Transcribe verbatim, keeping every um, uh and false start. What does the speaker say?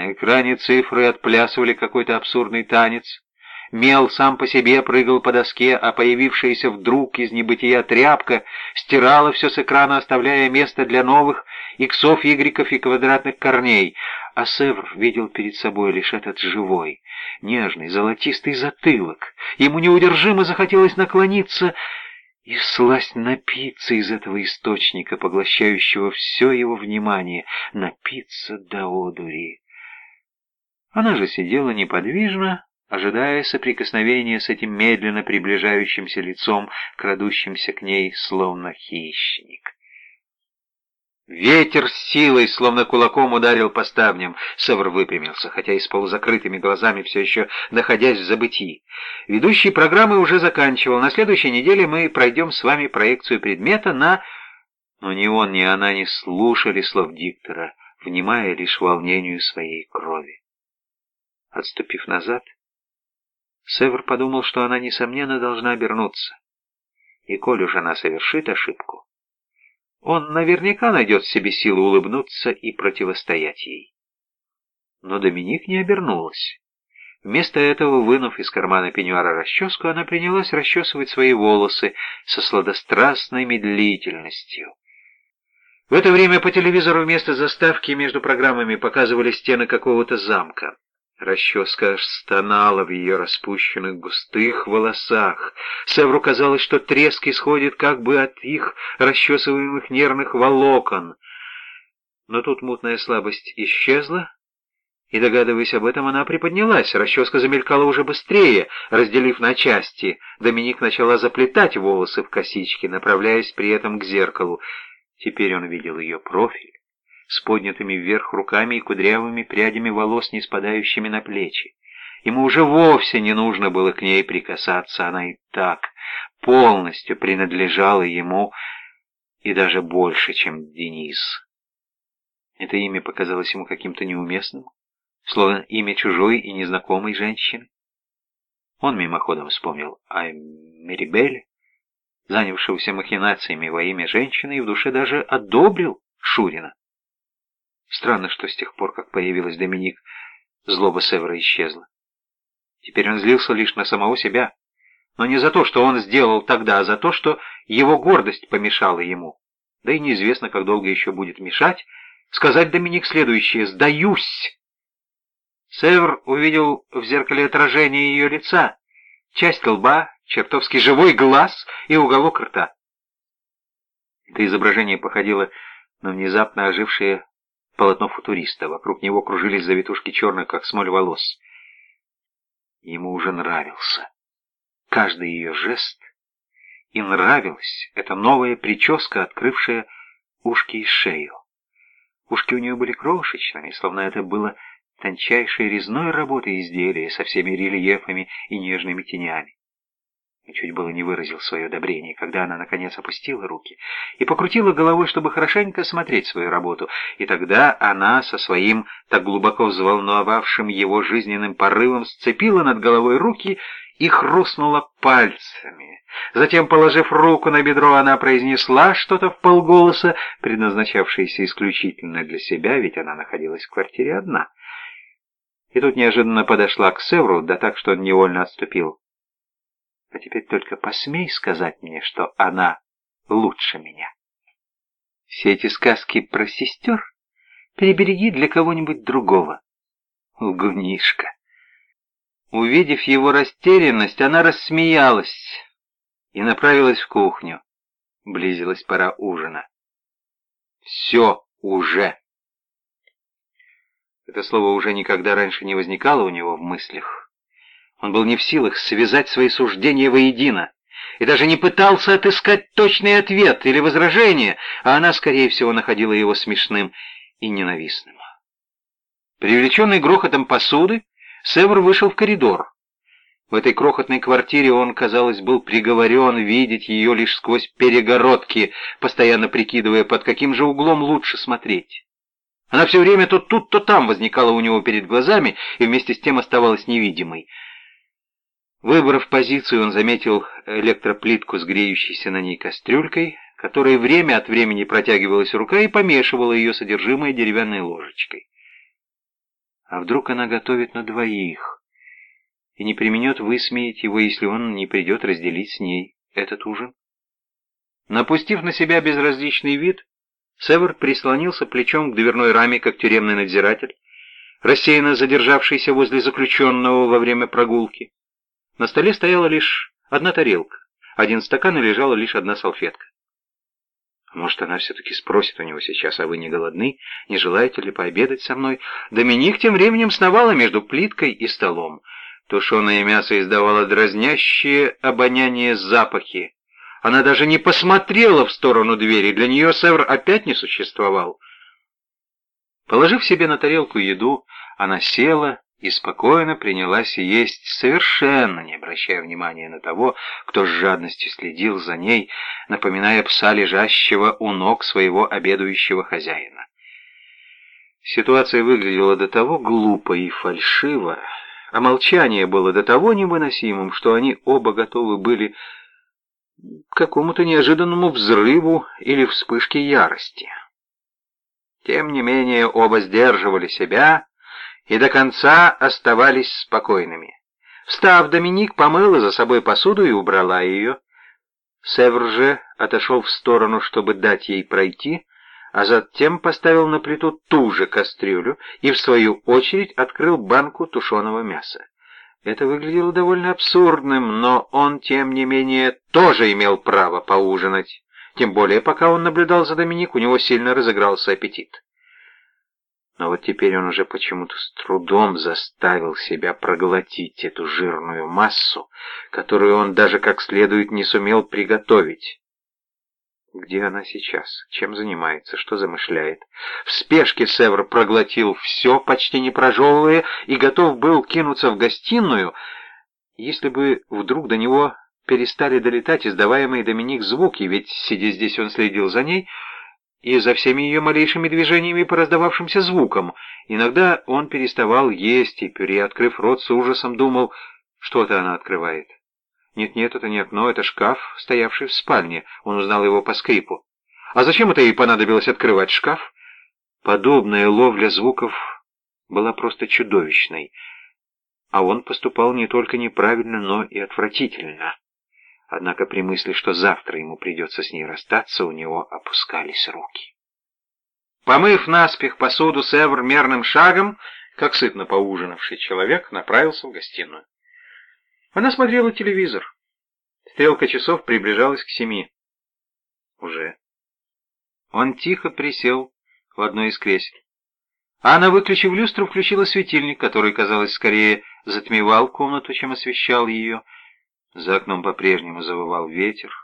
На экране цифры отплясывали какой-то абсурдный танец. Мел сам по себе прыгал по доске, а появившаяся вдруг из небытия тряпка стирала все с экрана, оставляя место для новых иксов, игреков и квадратных корней. А Севр видел перед собой лишь этот живой, нежный, золотистый затылок. Ему неудержимо захотелось наклониться и всласть напиться из этого источника, поглощающего все его внимание, напиться до одури. Она же сидела неподвижно, ожидая соприкосновения с этим медленно приближающимся лицом, крадущимся к ней, словно хищник. Ветер с силой, словно кулаком, ударил по ставням. Севр выпрямился, хотя и с полузакрытыми глазами, все еще находясь в забытии. Ведущий программы уже заканчивал. На следующей неделе мы пройдем с вами проекцию предмета на... Но ни он, ни она не слушали слов диктора, внимая лишь волнению своей крови. Отступив назад, Севр подумал, что она, несомненно, должна обернуться. И коль уж она совершит ошибку, он наверняка найдет в себе силы улыбнуться и противостоять ей. Но Доминик не обернулась. Вместо этого, вынув из кармана пеньюара расческу, она принялась расчесывать свои волосы со сладострастной медлительностью. В это время по телевизору вместо заставки между программами показывали стены какого-то замка. Расческа аж стонала в ее распущенных густых волосах. Севру казалось, что треск исходит как бы от их расчесываемых нервных волокон. Но тут мутная слабость исчезла, и, догадываясь об этом, она приподнялась. Расческа замелькала уже быстрее, разделив на части. Доминик начала заплетать волосы в косички, направляясь при этом к зеркалу. Теперь он видел ее профиль с поднятыми вверх руками и кудрявыми прядями волос, не спадающими на плечи. Ему уже вовсе не нужно было к ней прикасаться, она и так полностью принадлежала ему, и даже больше, чем Денис. Это имя показалось ему каким-то неуместным, словно имя чужой и незнакомой женщины. Он мимоходом вспомнил о Мерибель, занявшегося махинациями во имя женщины, и в душе даже одобрил Шурина. Странно, что с тех пор, как появилась Доминик, злоба Севра исчезла. Теперь он злился лишь на самого себя, но не за то, что он сделал тогда, а за то, что его гордость помешала ему. Да и неизвестно, как долго еще будет мешать сказать Доминик следующее: «Сдаюсь!». Севр увидел в зеркале отражение ее лица, часть лба, чертовски живой глаз и уголок рта. Это изображение походило на внезапно ожившее полотно футуриста. Вокруг него кружились завитушки черных, как смоль, волос. Ему уже нравился каждый ее жест, и нравилась эта новая прическа, открывшая ушки и шею. Ушки у нее были крошечными, словно это было тончайшей резной работы изделия со всеми рельефами и нежными тенями. И чуть было не выразил свое одобрение, когда она наконец опустила руки и покрутила головой, чтобы хорошенько смотреть свою работу. И тогда она со своим так глубоко взволновавшим его жизненным порывом сцепила над головой руки и хрустнула пальцами. Затем, положив руку на бедро, она произнесла что-то вполголоса, предназначавшееся исключительно для себя, ведь она находилась в квартире одна. И тут неожиданно подошла к Севру, да так, что он невольно отступил. А теперь только посмей сказать мне, что она лучше меня. Все эти сказки про сестер перебереги для кого-нибудь другого. Лгунишка. Увидев его растерянность, она рассмеялась и направилась в кухню. Близилась пора ужина. Все уже. Это слово уже никогда раньше не возникало у него в мыслях. Он был не в силах связать свои суждения воедино и даже не пытался отыскать точный ответ или возражение, а она, скорее всего, находила его смешным и ненавистным. Привлеченный грохотом посуды, Севр вышел в коридор. В этой крохотной квартире он, казалось, был приговорен видеть ее лишь сквозь перегородки, постоянно прикидывая, под каким же углом лучше смотреть. Она все время то тут, то там возникала у него перед глазами и вместе с тем оставалась невидимой. Выбрав позицию, он заметил электроплитку с греющейся на ней кастрюлькой, которой время от времени протягивалась рука и помешивала ее содержимое деревянной ложечкой. А вдруг она готовит на двоих и не преминет высмеять его, если он не придет разделить с ней этот ужин? Напустив на себя безразличный вид, Север прислонился плечом к дверной раме, как тюремный надзиратель, рассеянно задержавшийся возле заключенного во время прогулки. На столе стояла лишь одна тарелка, один стакан и лежала лишь одна салфетка. Может, она все-таки спросит у него сейчас: а вы не голодны? Не желаете ли пообедать со мной? Доминик тем временем сновала между плиткой и столом. Тушеное мясо издавало дразнящие обоняние запахи. Она даже не посмотрела в сторону двери. Для нее Север опять не существовал. Положив себе на тарелку еду, она села и спокойно принялась есть, совершенно не обращая внимания на того, кто с жадностью следил за ней, напоминая пса, лежащего у ног своего обедающего хозяина. Ситуация выглядела до того глупо и фальшиво, а молчание было до того невыносимым, что они оба готовы были к какому-то неожиданному взрыву или вспышке ярости. Тем не менее, оба сдерживали себя и до конца оставались спокойными. Встав, Доминик помыла за собой посуду и убрала ее. Север же отошел в сторону, чтобы дать ей пройти, а затем поставил на плиту ту же кастрюлю и, в свою очередь, открыл банку тушеного мяса. Это выглядело довольно абсурдным, но он, тем не менее, тоже имел право поужинать. Тем более, пока он наблюдал за Доминик, у него сильно разыгрался аппетит. Но вот теперь он уже почему-то с трудом заставил себя проглотить эту жирную массу, которую он даже как следует не сумел приготовить. Где она сейчас? Чем занимается? Что замышляет? В спешке Север проглотил все, почти не прожевывая, и готов был кинуться в гостиную, если бы вдруг до него перестали долетать издаваемые Доминик звуки, ведь, сидя здесь, он следил за ней и за всеми ее малейшими движениями по раздававшимся звукам. Иногда он переставал есть и, приоткрыв рот, с ужасом думал, что-то она открывает. Нет-нет, это не окно, это шкаф, стоявший в спальне. Он узнал его по скрипу. А зачем это ей понадобилось открывать шкаф? Подобная ловля звуков была просто чудовищной. А он поступал не только неправильно, но и отвратительно. Однако при мысли, что завтра ему придется с ней расстаться, у него опускались руки. Помыв наспех посуду, Север мерным шагом, как сытно поужинавший человек, направился в гостиную. Она смотрела телевизор. Стрелка часов приближалась к семи. Уже. Он тихо присел в одно из кресел. Анна, выключив люстру, включила светильник, который, казалось, скорее затмевал комнату, чем освещал ее. За окном по-прежнему завывал ветер.